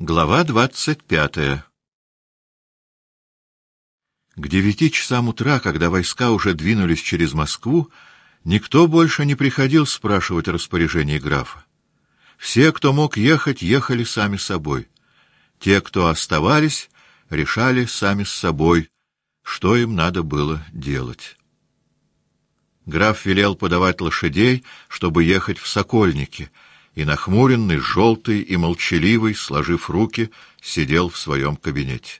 Глава 25. К 9 часам утра, когда войска уже двинулись через Москву, никто больше не приходил спрашивать распоряжений графа. Все, кто мог ехать, ехали сами собой. Те, кто оставались, решали сами с собой, что им надо было делать. Граф велел подавать лошадей, чтобы ехать в Сокольники, и нахмуренный, желтый и молчаливый, сложив руки, сидел в своем кабинете.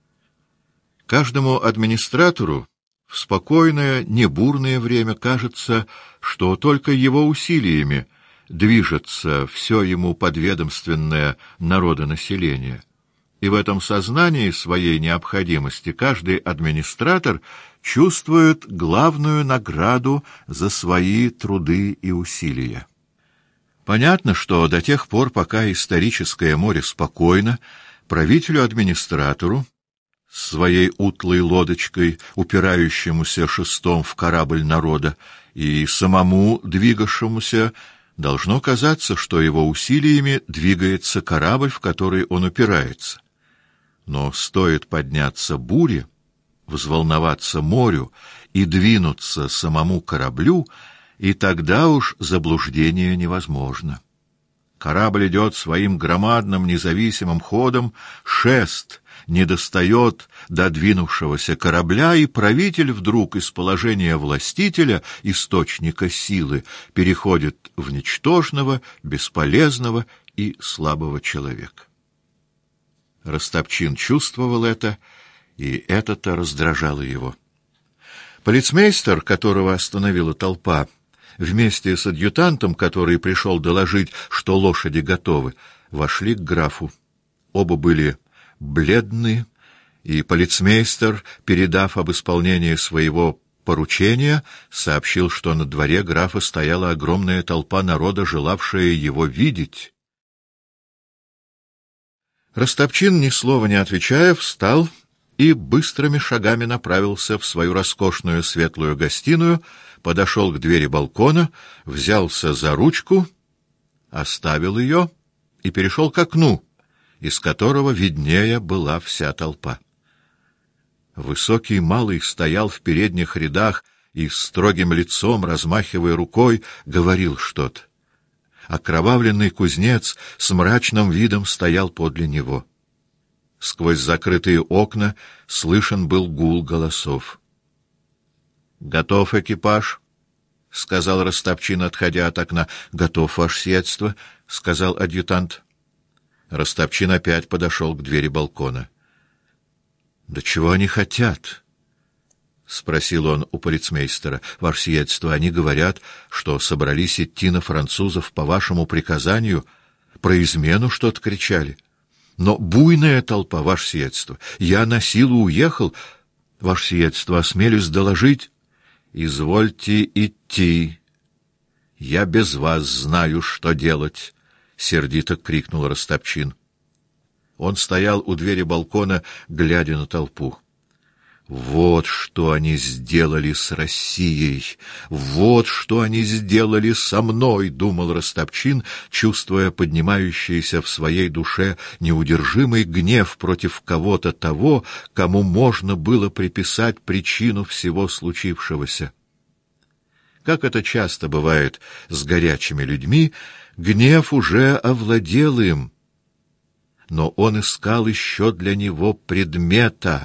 Каждому администратору в спокойное, небурное время кажется, что только его усилиями движется все ему подведомственное народонаселение. И в этом сознании своей необходимости каждый администратор чувствует главную награду за свои труды и усилия. Понятно, что до тех пор, пока историческое море спокойно, правителю-администратору, своей утлой лодочкой, упирающемуся шестом в корабль народа, и самому двигавшемуся, должно казаться, что его усилиями двигается корабль, в который он упирается. Но стоит подняться буре, взволноваться морю и двинуться самому кораблю, и тогда уж заблуждение невозможно. Корабль идет своим громадным независимым ходом, шест не достает до двинувшегося корабля, и правитель вдруг из положения властителя, источника силы, переходит в ничтожного, бесполезного и слабого человека. Растопчин чувствовал это, и это-то раздражало его. Полицмейстер, которого остановила толпа, вместе с адъютантом, который пришел доложить, что лошади готовы, вошли к графу. Оба были бледны, и полицмейстер, передав об исполнении своего поручения, сообщил, что на дворе графа стояла огромная толпа народа, желавшая его видеть. Растопчин, ни слова не отвечая, встал и быстрыми шагами направился в свою роскошную светлую гостиную, подошел к двери балкона, взялся за ручку, оставил ее и перешел к окну, из которого виднее была вся толпа. Высокий малый стоял в передних рядах и с строгим лицом, размахивая рукой, говорил что-то. Окровавленный кузнец с мрачным видом стоял подле него. Сквозь закрытые окна слышен был гул голосов. — Готов экипаж? — сказал Растопчин, отходя от окна. — Готов, ваше сиятельство, — сказал адъютант. Растопчин опять подошел к двери балкона. — Да чего они хотят? — спросил он у полицмейстера. — Ваше сиятельство, они говорят, что собрались идти на французов по вашему приказанию. Про измену что-то кричали. Но буйная толпа, ваше сиятельство. Я на силу уехал. Ваше сиятельство, осмелюсь доложить. — Извольте идти. Я без вас знаю, что делать, — сердито крикнул Растопчин. Он стоял у двери балкона, глядя на толпу. Вот что они сделали с Россией! Вот что они сделали со мной, — думал Растопчин, чувствуя поднимающийся в своей душе неудержимый гнев против кого-то того, кому можно было приписать причину всего случившегося. Как это часто бывает с горячими людьми, гнев уже овладел им, но он искал еще для него предмета.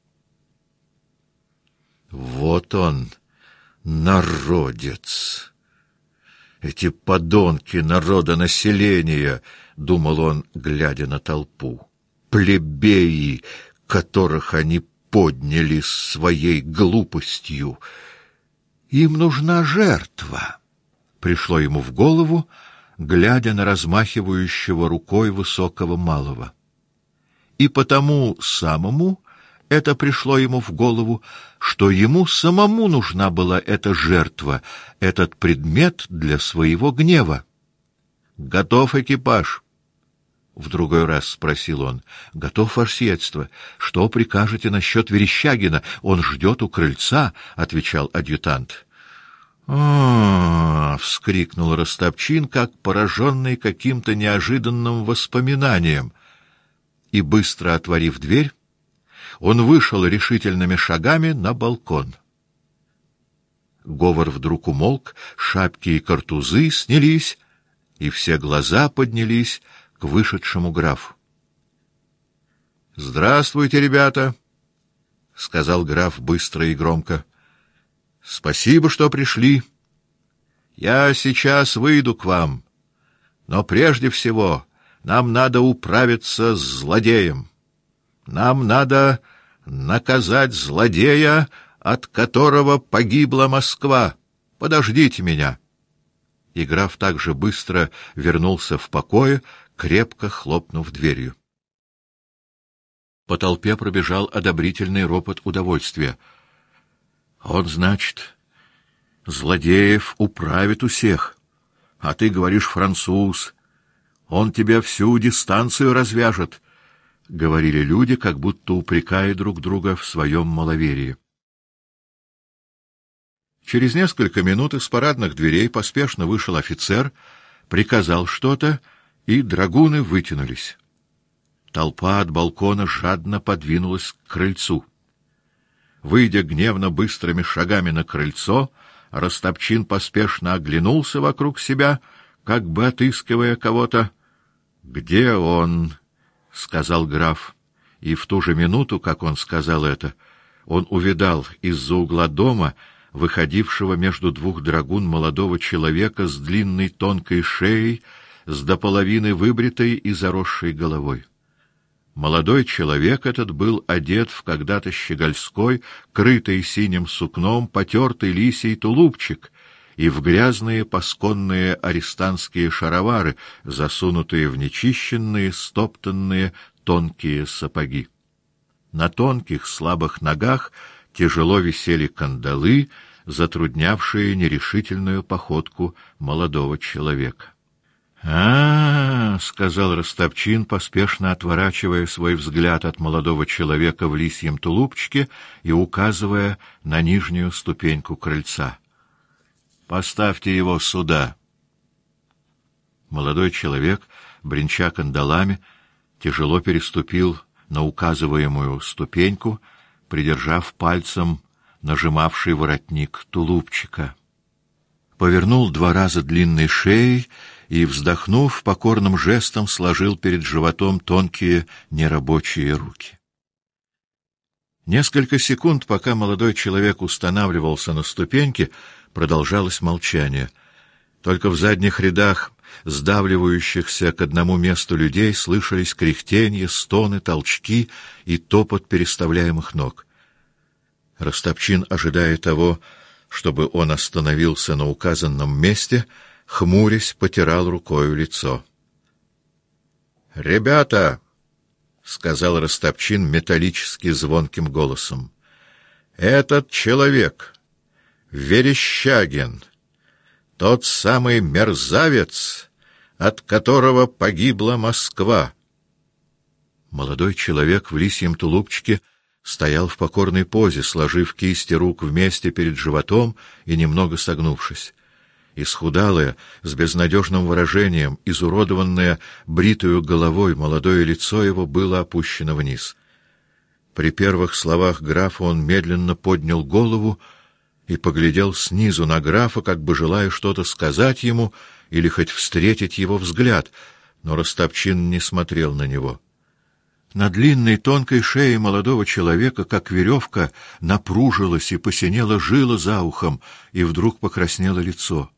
Вот он, народец! Эти подонки народонаселения, — думал он, глядя на толпу, — плебеи, которых они подняли своей глупостью. Им нужна жертва, — пришло ему в голову, глядя на размахивающего рукой высокого малого. И потому самому это пришло ему в голову, что ему самому нужна была эта жертва, этот предмет для своего гнева. — Готов экипаж? — в другой раз спросил он. — Готов, ваше сиятельство. Что прикажете насчет Верещагина? Он ждет у крыльца, — отвечал адъютант. — вскрикнул Растопчин, как пораженный каким-то неожиданным воспоминанием. и, быстро отворив дверь, он вышел решительными шагами на балкон. Говор вдруг умолк, шапки и картузы снялись, и все глаза поднялись к вышедшему графу. — Здравствуйте, ребята! — сказал граф быстро и громко. — Спасибо, что пришли. Я сейчас выйду к вам, но прежде всего нам надо управиться с злодеем. Нам надо наказать злодея, от которого погибла Москва. Подождите меня. И граф так же быстро вернулся в покое, крепко хлопнув дверью. По толпе пробежал одобрительный ропот удовольствия. Он, значит, злодеев управит у всех, а ты говоришь француз. Он тебя всю дистанцию развяжет, — говорили люди, как будто упрекая друг друга в своем маловерии. Через несколько минут из парадных дверей поспешно вышел офицер, приказал что-то, и драгуны вытянулись. Толпа от балкона жадно подвинулась к крыльцу. Выйдя гневно быстрыми шагами на крыльцо, Ростопчин поспешно оглянулся вокруг себя, как бы отыскивая кого-то. — Где он? — сказал граф. И в ту же минуту, как он сказал это, он увидал из-за угла дома выходившего между двух драгун молодого человека с длинной тонкой шеей, с до половины выбритой и заросшей головой. Молодой человек этот был одет в когда-то щегольской, крытый синим сукном, потертый лисий тулупчик и в грязные пасконные арестантские шаровары, засунутые в нечищенные, стоптанные тонкие сапоги. На тонких слабых ногах тяжело висели кандалы, затруднявшие нерешительную походку молодого человека. — сказал Ростопчин, поспешно отворачивая свой взгляд от молодого человека в лисьем тулупчике и указывая на нижнюю ступеньку крыльца. — Поставьте его сюда. Молодой человек, бренча кандалами, тяжело переступил на указываемую ступеньку, придержав пальцем нажимавший воротник тулупчика. Повернул 2 раза длинной шеей и, вздохнув, покорным жестом сложил перед животом тонкие нерабочие руки. Несколько секунд, пока молодой человек устанавливался на ступеньке, продолжалось молчание. Только в задних рядах сдавливающихся к одному месту людей слышались кряхтенье, стоны, толчки и топот переставляемых ног. Ростопчин, ожидая того, чтобы он остановился на указанном месте, хмурясь, потирал рукою лицо. — Ребята! — сказал Ростопчин металлически звонким голосом. — Этот человек, Верещагин, тот самый мерзавец, от которого погибла Москва. Молодой человек в лисьем тулупчике стоял в покорной позе, сложив кисти рук вместе перед животом и немного согнувшись. Исхудалое, с безнадежным выражением, изуродованное бритою головой, молодое лицо его было опущено вниз. При первых словах графа он медленно поднял голову и поглядел снизу на графа, как бы желая что-то сказать ему или хоть встретить его взгляд, но Ростопчин не смотрел на него. На длинной тонкой шее молодого человека, как веревка, напружилась и посинела жила за ухом, и вдруг покраснело лицо.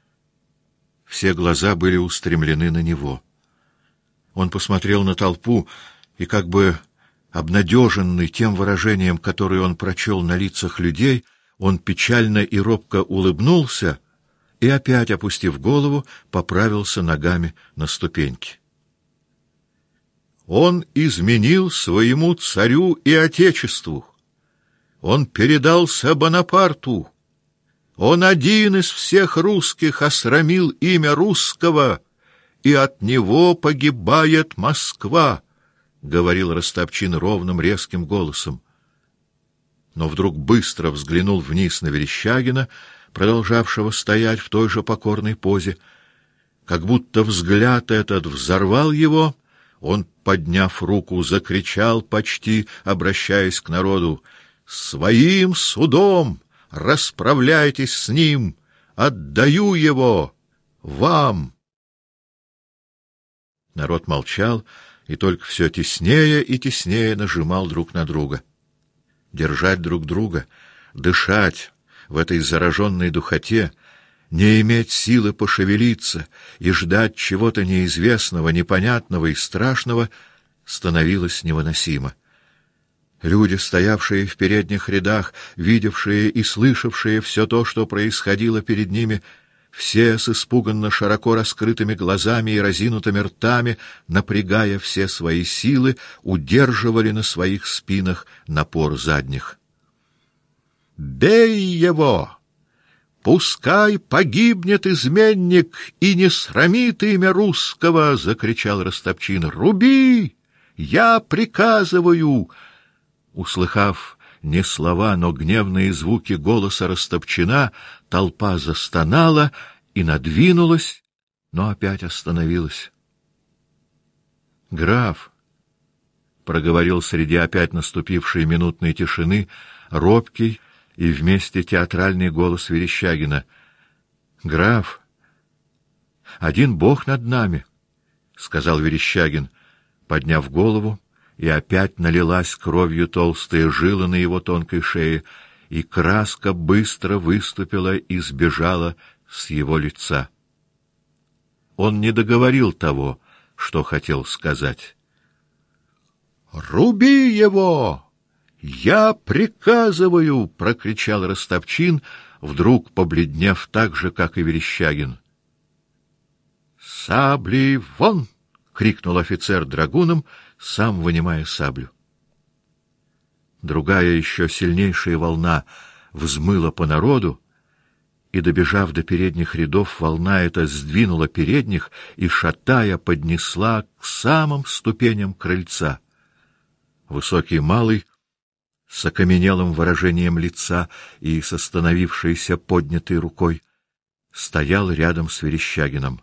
Все глаза были устремлены на него. Он посмотрел на толпу, и как бы обнадеженный тем выражением, которое он прочел на лицах людей, он печально и робко улыбнулся и, опять опустив голову, поправился ногами на ступеньки. Он изменил своему царю и отечеству. Он передался Бонапарту. Он один из всех русских осрамил имя русского, и от него погибает Москва, — говорил Ростопчин ровным резким голосом. Но вдруг быстро взглянул вниз на Верещагина, продолжавшего стоять в той же покорной позе. Как будто взгляд этот взорвал его, Он, подняв руку, закричал почти, обращаясь к народу: «Своим судом расправляйтесь с ним! Отдаю его вам!» Народ молчал и только все теснее и теснее нажимал друг на друга. Держать друг друга, дышать в этой зараженной духоте, не иметь силы пошевелиться и ждать чего-то неизвестного, непонятного и страшного становилось невыносимо. Люди, стоявшие в передних рядах, видевшие и слышавшие все то, что происходило перед ними, все с испуганно широко раскрытыми глазами и разинутыми ртами, напрягая все свои силы, удерживали на своих спинах напор задних. «Бей его! Пускай погибнет изменник и не срамит имя русского!» — закричал Ростопчин. «Руби! Я приказываю!» Услыхав не слова, но гневные звуки голоса Ростопчина, толпа застонала и надвинулась, но опять остановилась. «Граф», — проговорил среди опять наступившей минутной тишины робкий и вместе театральный голос Верещагина, — «граф, один Бог над нами», — сказал Верещагин, подняв голову, и опять налилась кровью толстая жила на его тонкой шее, и краска быстро выступила и сбежала с его лица. Он не договорил того, что хотел сказать. «Руби его! Я приказываю!» — прокричал Ростопчин, вдруг побледнев так же, как и Верещагин. «Сабли вон!» — крикнул офицер драгуном, сам вынимая саблю. Другая, еще сильнейшая волна взмыла по народу, и, добежав до передних рядов, волна эта сдвинула передних и, шатая, поднесла к самым ступеням крыльца. Высокий малый, с окаменелым выражением лица и с остановившейся поднятой рукой, стоял рядом с Верещагиным.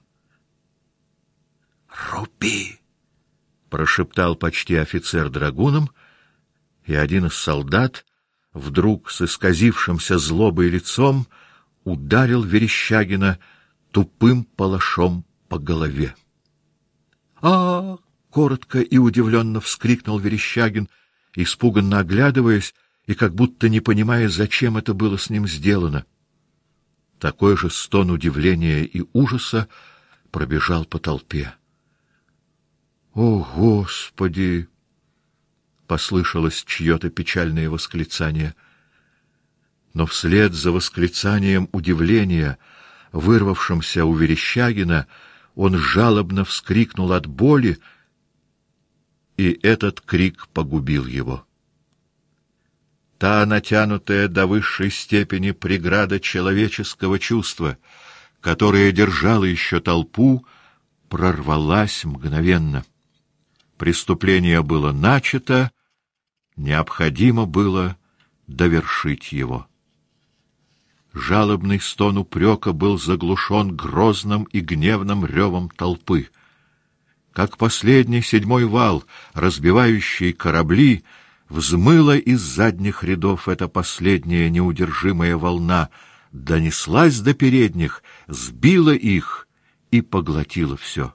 «Руби!» — прошептал почти офицер драгуном, и один из солдат, вдруг с исказившимся злобой лицом, ударил Верещагина тупым палашом по голове. «А-а-а!» — коротко и удивленно вскрикнул Верещагин, испуганно оглядываясь и как будто не понимая, зачем это было с ним сделано. Такой же стон удивления и ужаса пробежал по толпе. «О, Господи!» — послышалось чье-то печальное восклицание. Но вслед за восклицанием удивления, вырвавшимся у Верещагина, он жалобно вскрикнул от боли, и этот крик погубил его. Та натянутая до высшей степени преграда человеческого чувства, которая держала еще толпу, прорвалась мгновенно. Преступление было начато, необходимо было довершить его. Жалобный стон упрека был заглушен грозным и гневным ревом толпы. Как последний седьмой вал, разбивающий корабли, взмыла из задних рядов эта последняя неудержимая волна, донеслась до передних, сбила их и поглотила все.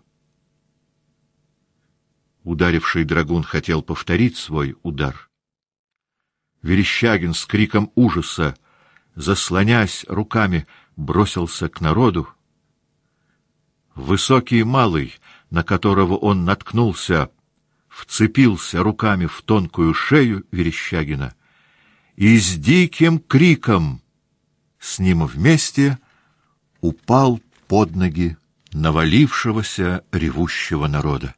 Ударивший драгун хотел повторить свой удар. Верещагин с криком ужаса, заслонясь руками, бросился к народу. Высокий малый, на которого он наткнулся, вцепился руками в тонкую шею Верещагина и с диким криком с ним вместе упал под ноги навалившегося ревущего народа.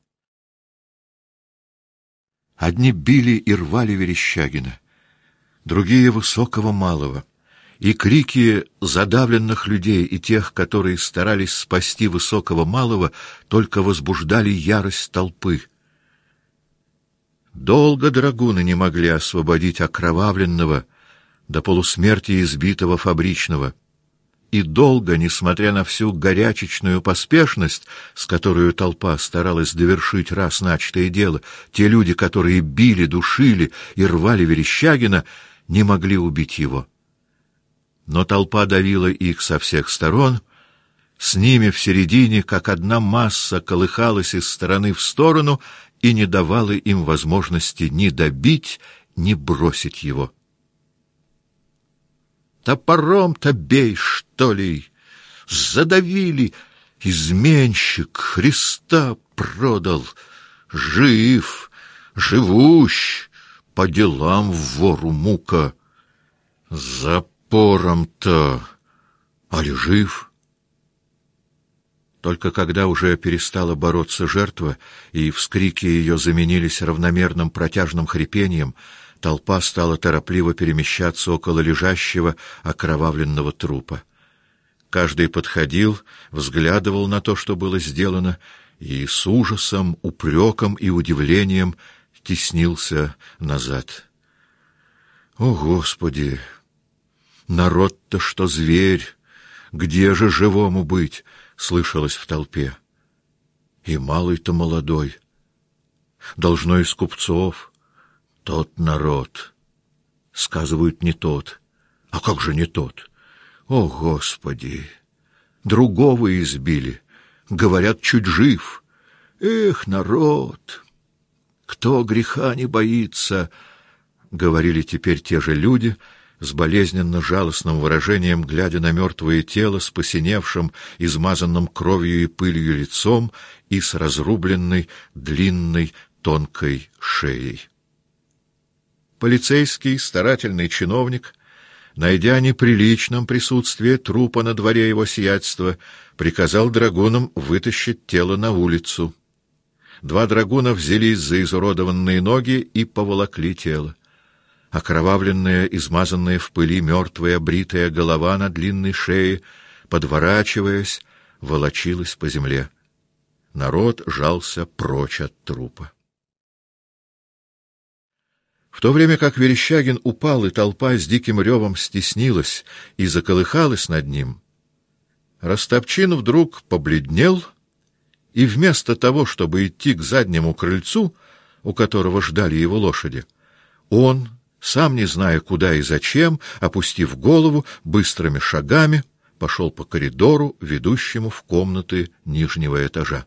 Одни били и рвали Верещагина, другие — высокого малого, и крики задавленных людей и тех, которые старались спасти высокого малого, только возбуждали ярость толпы. Долго драгуны не могли освободить окровавленного, до полусмерти избитого фабричного, И долго, несмотря на всю горячечную поспешность, с которой толпа старалась довершить раз начатое дело, те люди, которые били, душили и рвали Верещагина, не могли убить его. Но толпа давила их со всех сторон, с ними в середине, как одна масса, колыхалась из стороны в сторону и не давала им возможности ни добить, ни бросить его. «Топором-то бей, что ли! Задавили! Изменщик Христа продал! Жив, живущ, по делам вору мука! Запором-то! Али жив?» Только когда уже перестала бороться жертва, и вскрики ее заменились равномерным протяжным хрипением, толпа стала торопливо перемещаться около лежащего окровавленного трупа. Каждый подходил, взглядывал на то, что было сделано, и с ужасом, упреком и удивлением теснился назад. «О, Господи! Народ-то что зверь! Где же живому быть?» — слышалось в толпе. «И малый-то молодой. Должно из купцов. Тот народ. Сказывают, не тот. А как же не тот? О, Господи! Другого избили. Говорят, чуть жив. Эх, народ! Кто греха не боится?» — говорили теперь те же люди, с болезненно-жалостным выражением, глядя на мертвое тело с посиневшим, измазанным кровью и пылью лицом и с разрубленной длинной тонкой шеей. Полицейский, старательный чиновник, найдя неприличным присутствие трупа на дворе его сиятельства, приказал драгунам вытащить тело на улицу. 2 драгуна взялись за изуродованные ноги и поволокли тело. Окровавленная, измазанная в пыли мертвая бритая голова на длинной шее, подворачиваясь, волочилась по земле. Народ жался прочь от трупа. В то время как Верещагин упал, и толпа с диким ревом стеснилась и заколыхалась над ним, Растопчин вдруг побледнел, и вместо того, чтобы идти к заднему крыльцу, у которого ждали его лошади, он, сам не зная куда и зачем, опустив голову, быстрыми шагами пошел по коридору, ведущему в комнаты нижнего этажа.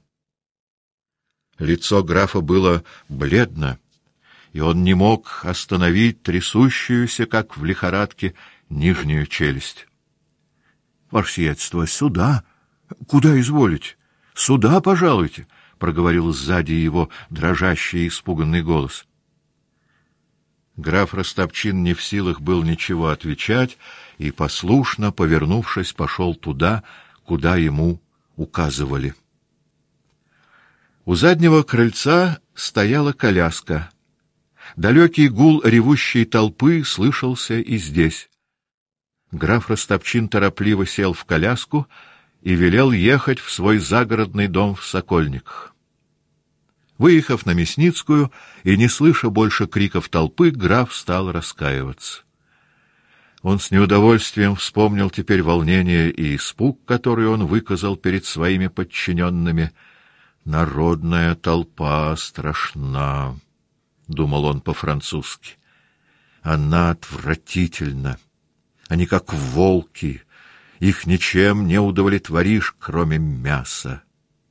Лицо графа было бледно, и он не мог остановить трясущуюся, как в лихорадке, нижнюю челюсть. — Ваше сиятельство, сюда! Куда изволите? Сюда, пожалуйте! — проговорил сзади его дрожащий и испуганный голос. Граф Растопчин не в силах был ничего отвечать и, послушно повернувшись, пошел туда, куда ему указывали. У заднего крыльца стояла коляска. Далекий гул ревущей толпы слышался и здесь. Граф Растопчин торопливо сел в коляску и велел ехать в свой загородный дом в Сокольниках. Выехав на Мясницкую и не слыша больше криков толпы, граф стал раскаиваться. Он с неудовольствием вспомнил теперь волнение и испуг, который он выказал перед своими подчиненными. «Народная толпа страшна», — думал он по-французски. «Она отвратительна. Они как волки, их ничем не удовлетворишь, кроме мяса».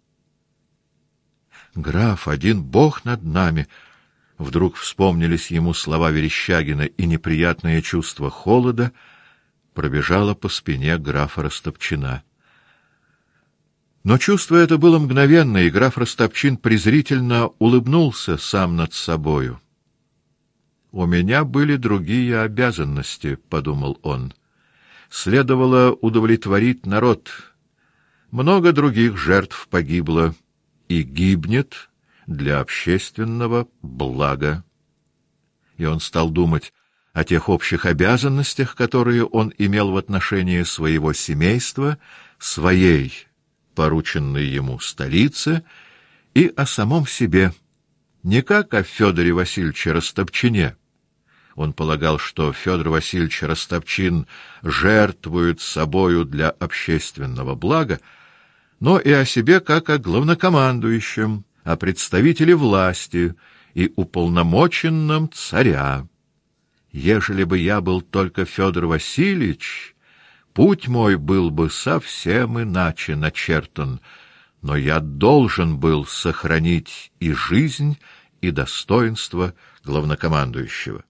«Граф, один Бог над нами!» Вдруг вспомнились ему слова Верещагина, и неприятное чувство холода пробежало по спине графа Растопчина. Но чувство это было мгновенное, и граф Растопчин презрительно улыбнулся сам над собою. «У меня были другие обязанности», — подумал он. «Следовало удовлетворить народ. Много других жертв погибло и гибнет для общественного блага». И он стал думать о тех общих обязанностях, которые он имел в отношении своего семейства, своей, порученной ему столице, и о самом себе, не как о Федоре Васильевиче Растопчине. Он полагал, что Федор Васильевич Ростопчин жертвует собою для общественного блага, но и о себе как о главнокомандующем, о представителе власти и уполномоченном царя. Ежели бы я был только Федор Васильевич, путь мой был бы совсем иначе начертан, но я должен был сохранить и жизнь, и достоинство главнокомандующего.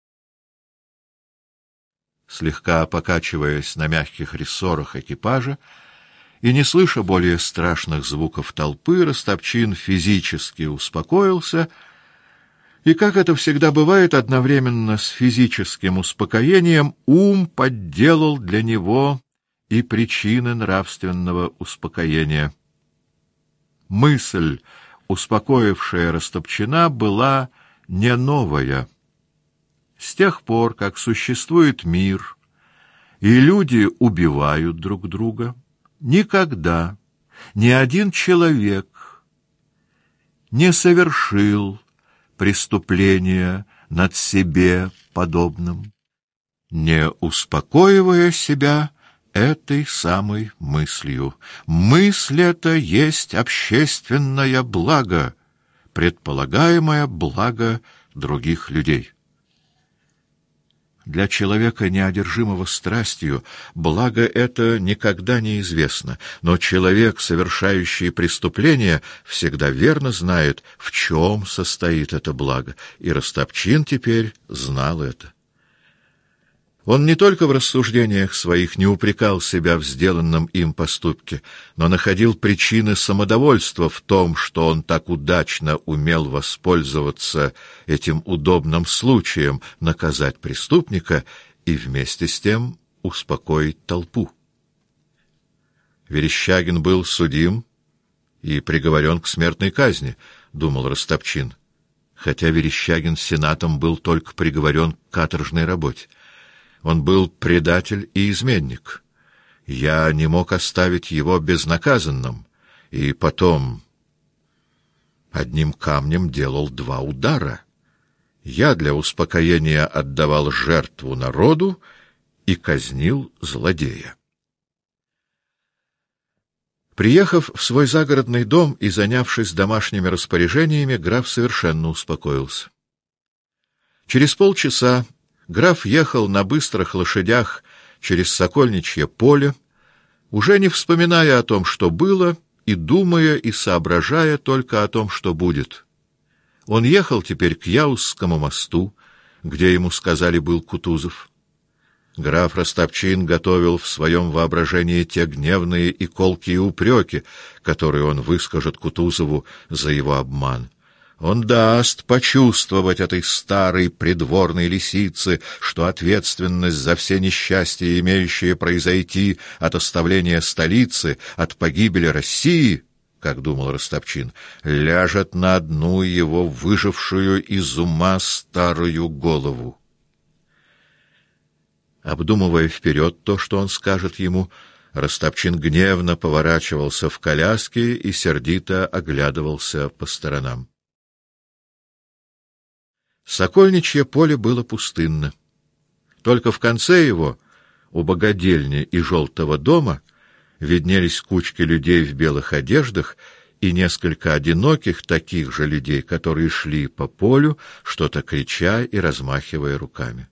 Слегка покачиваясь на мягких рессорах экипажа и не слыша более страшных звуков толпы, Ростопчин физически успокоился, и, как это всегда бывает, одновременно с физическим успокоением ум подделал для него и причины нравственного успокоения. Мысль, успокоившая Ростопчина, была не новая. С тех пор, как существует мир, и люди убивают друг друга, никогда ни один человек не совершил преступления над себе подобным, не успокоивая себя этой самой мыслью. Мысль эта есть общественное благо, предполагаемое благо других людей. Для человека, неодержимого страстью, благо это никогда не известно, но человек, совершающий преступление, всегда верно знает, в чем состоит это благо, и Ростопчин теперь знал это. Он не только в рассуждениях своих не упрекал себя в сделанном им поступке, но находил причины самодовольства в том, что он так удачно умел воспользоваться этим удобным случаем наказать преступника и вместе с тем успокоить толпу. Верещагин был судим и приговорен к смертной казни, думал Ростопчин, хотя Верещагин сенатом был только приговорен к каторжной работе. Он был предатель и изменник. Я не мог оставить его безнаказанным, и потом одним камнем делал два удара. Я для успокоения отдавал жертву народу и казнил злодея. Приехав в свой загородный дом и занявшись домашними распоряжениями, граф совершенно успокоился. Через полчаса граф ехал на быстрых лошадях через Сокольничье поле, уже не вспоминая о том, что было, и думая и соображая только о том, что будет. Он ехал теперь к Яузскому мосту, где ему сказали был Кутузов. Граф Ростопчин готовил в своем воображении те гневные и колкие упреки, которые он выскажет Кутузову за его обман. Он даст почувствовать этой старой придворной лисице, что ответственность за все несчастья, имеющие произойти от оставления столицы, от погибели России, как думал Ростопчин, ляжет на одну его выжившую из ума старую голову. Обдумывая вперед то, что он скажет ему, Ростопчин гневно поворачивался в коляске и сердито оглядывался по сторонам. Сокольничье поле было пустынно. Только в конце его, у богадельни и желтого дома, виднелись кучки людей в белых одеждах и несколько одиноких таких же людей, которые шли по полю, что-то крича и размахивая руками.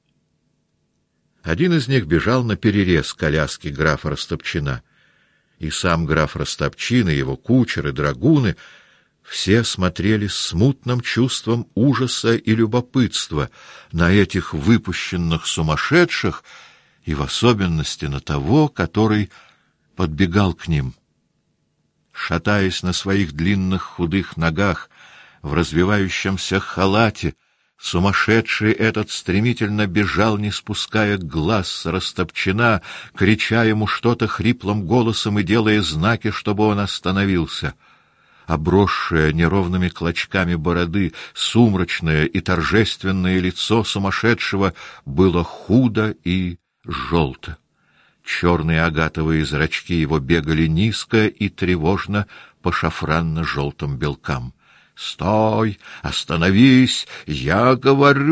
Один из них бежал наперерез коляски графа Ростопчина, и сам граф Ростопчин, и его кучер, и драгуны — все смотрели с смутным чувством ужаса и любопытства на этих выпущенных сумасшедших, и в особенности на того, который подбегал к ним. Шатаясь на своих длинных худых ногах, в развивающемся халате, сумасшедший этот стремительно бежал, не спуская глаз с Ростопчина, крича ему что-то хриплым голосом и делая знаки, чтобы он остановился. Обросшее неровными клочками бороды, сумрачное и торжественное лицо сумасшедшего было худо и желто. Черные агатовые зрачки его бегали низко и тревожно по шафранно-желтым белкам. «Стой! Остановись! Я говорю!» —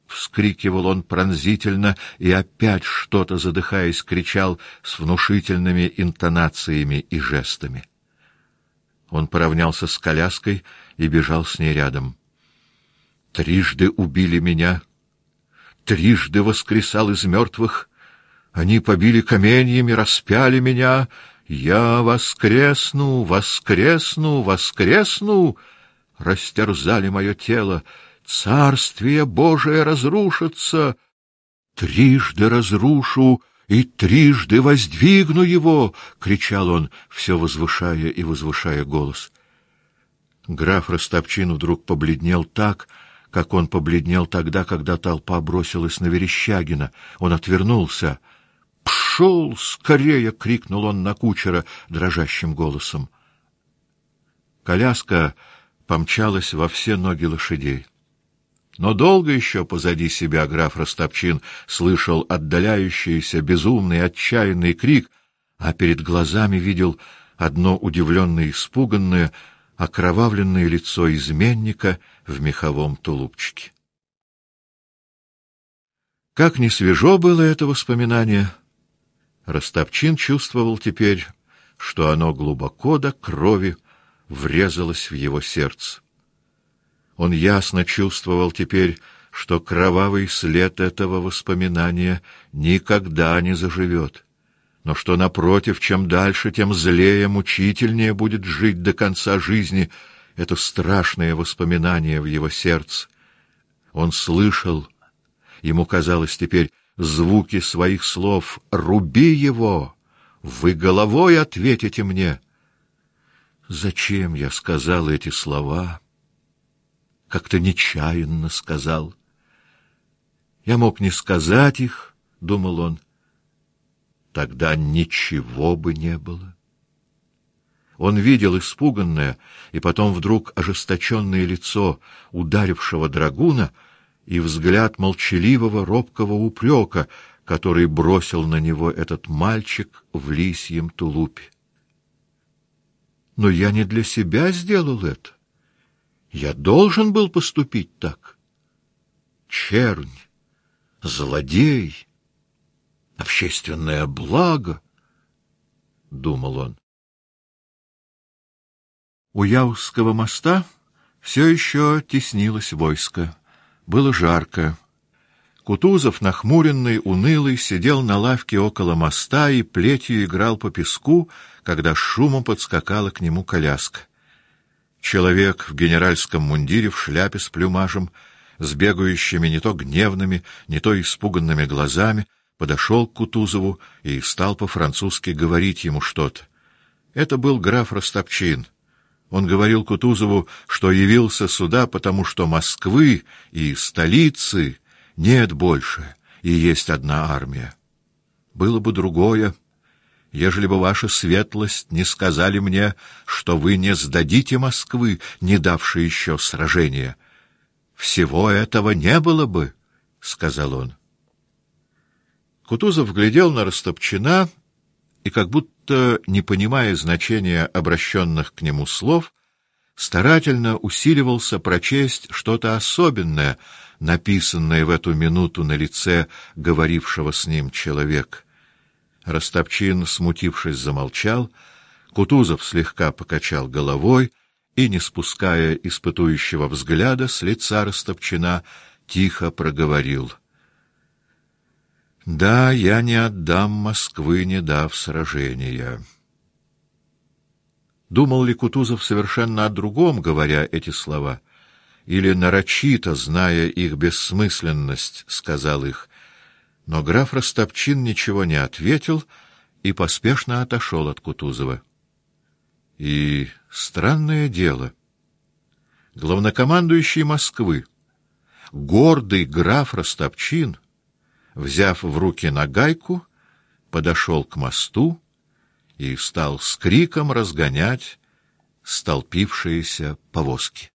— вскрикивал он пронзительно и опять что-то, задыхаясь, кричал с внушительными интонациями и жестами. Он поравнялся с коляской и бежал с ней рядом. «Трижды убили меня, трижды воскресал из мертвых, они побили каменьями, распяли меня. Я воскресну, воскресну, воскресну!» Растерзали мое тело. Царствие Божие разрушится. Трижды разрушу и трижды воздвигну его, — кричал он, все возвышая и возвышая голос. Граф Растопчин вдруг побледнел так, как он побледнел тогда, когда толпа бросилась на Верещагина. Он отвернулся. «Пшел скорее!» — крикнул он на кучера дрожащим голосом. Коляска помчалась во все ноги лошадей. Но долго еще позади себя граф Растопчин слышал отдаляющийся безумный отчаянный крик, а перед глазами видел одно удивленное, испуганное, окровавленное лицо изменника в меховом тулупчике. Как ни свежо было это воспоминание, Растопчин чувствовал теперь, что оно глубоко до крови врезалось в его сердце. Он ясно чувствовал теперь, что кровавый след этого воспоминания никогда не заживет, но что, напротив, чем дальше, тем злее, мучительнее будет жить до конца жизни это страшное воспоминание в его сердце. Он слышал, ему казалось теперь, звуки своих слов: «Руби его! Вы головой ответите мне!» Зачем я сказал эти слова? Как-то нечаянно сказал. Я мог не сказать их, — думал он. Тогда ничего бы не было. Он видел испуганное и потом вдруг ожесточенное лицо ударившего драгуна и взгляд молчаливого, робкого упрека, который бросил на него этот мальчик в лисьем тулупе. Но я не для себя сделал это. Я должен был поступить так. Чернь, злодей, общественное благо, — думал он. У Яузского моста все еще теснилось войско. Было жарко. Кутузов, нахмуренный, унылый, сидел на лавке около моста и плетью играл по песку, когда шумом подскакала к нему коляска. Человек в генеральском мундире, в шляпе с плюмажем, с бегающими не то гневными, не то испуганными глазами, подошел к Кутузову и стал по-французски говорить ему что-то. Это был граф Растопчин. Он говорил Кутузову, что явился сюда, потому что Москвы и столицы нет больше, и есть одна армия. Было бы другое, ежели бы ваша светлость не сказали мне, что вы не сдадите Москвы, не давши еще сражения. Всего этого не было бы, — сказал он. Кутузов глядел на Растопчина и, как будто не понимая значения обращенных к нему слов, старательно усиливался прочесть что-то особенное, написанное в эту минуту на лице говорившего с ним человека. Растопчин, смутившись, замолчал. Кутузов слегка покачал головой и, не спуская испытующего взгляда с лица Растопчина, тихо проговорил: «Да, я не отдам Москвы, не дав сражения». Думал ли Кутузов совершенно о другом, говоря эти слова, или нарочито, зная их бессмысленность, сказал их? Но граф Растопчин ничего не ответил и поспешно отошел от Кутузова. И странное дело, главнокомандующий Москвы, гордый граф Растопчин, взяв в руки нагайку, подошел к мосту и стал с криком разгонять столпившиеся повозки.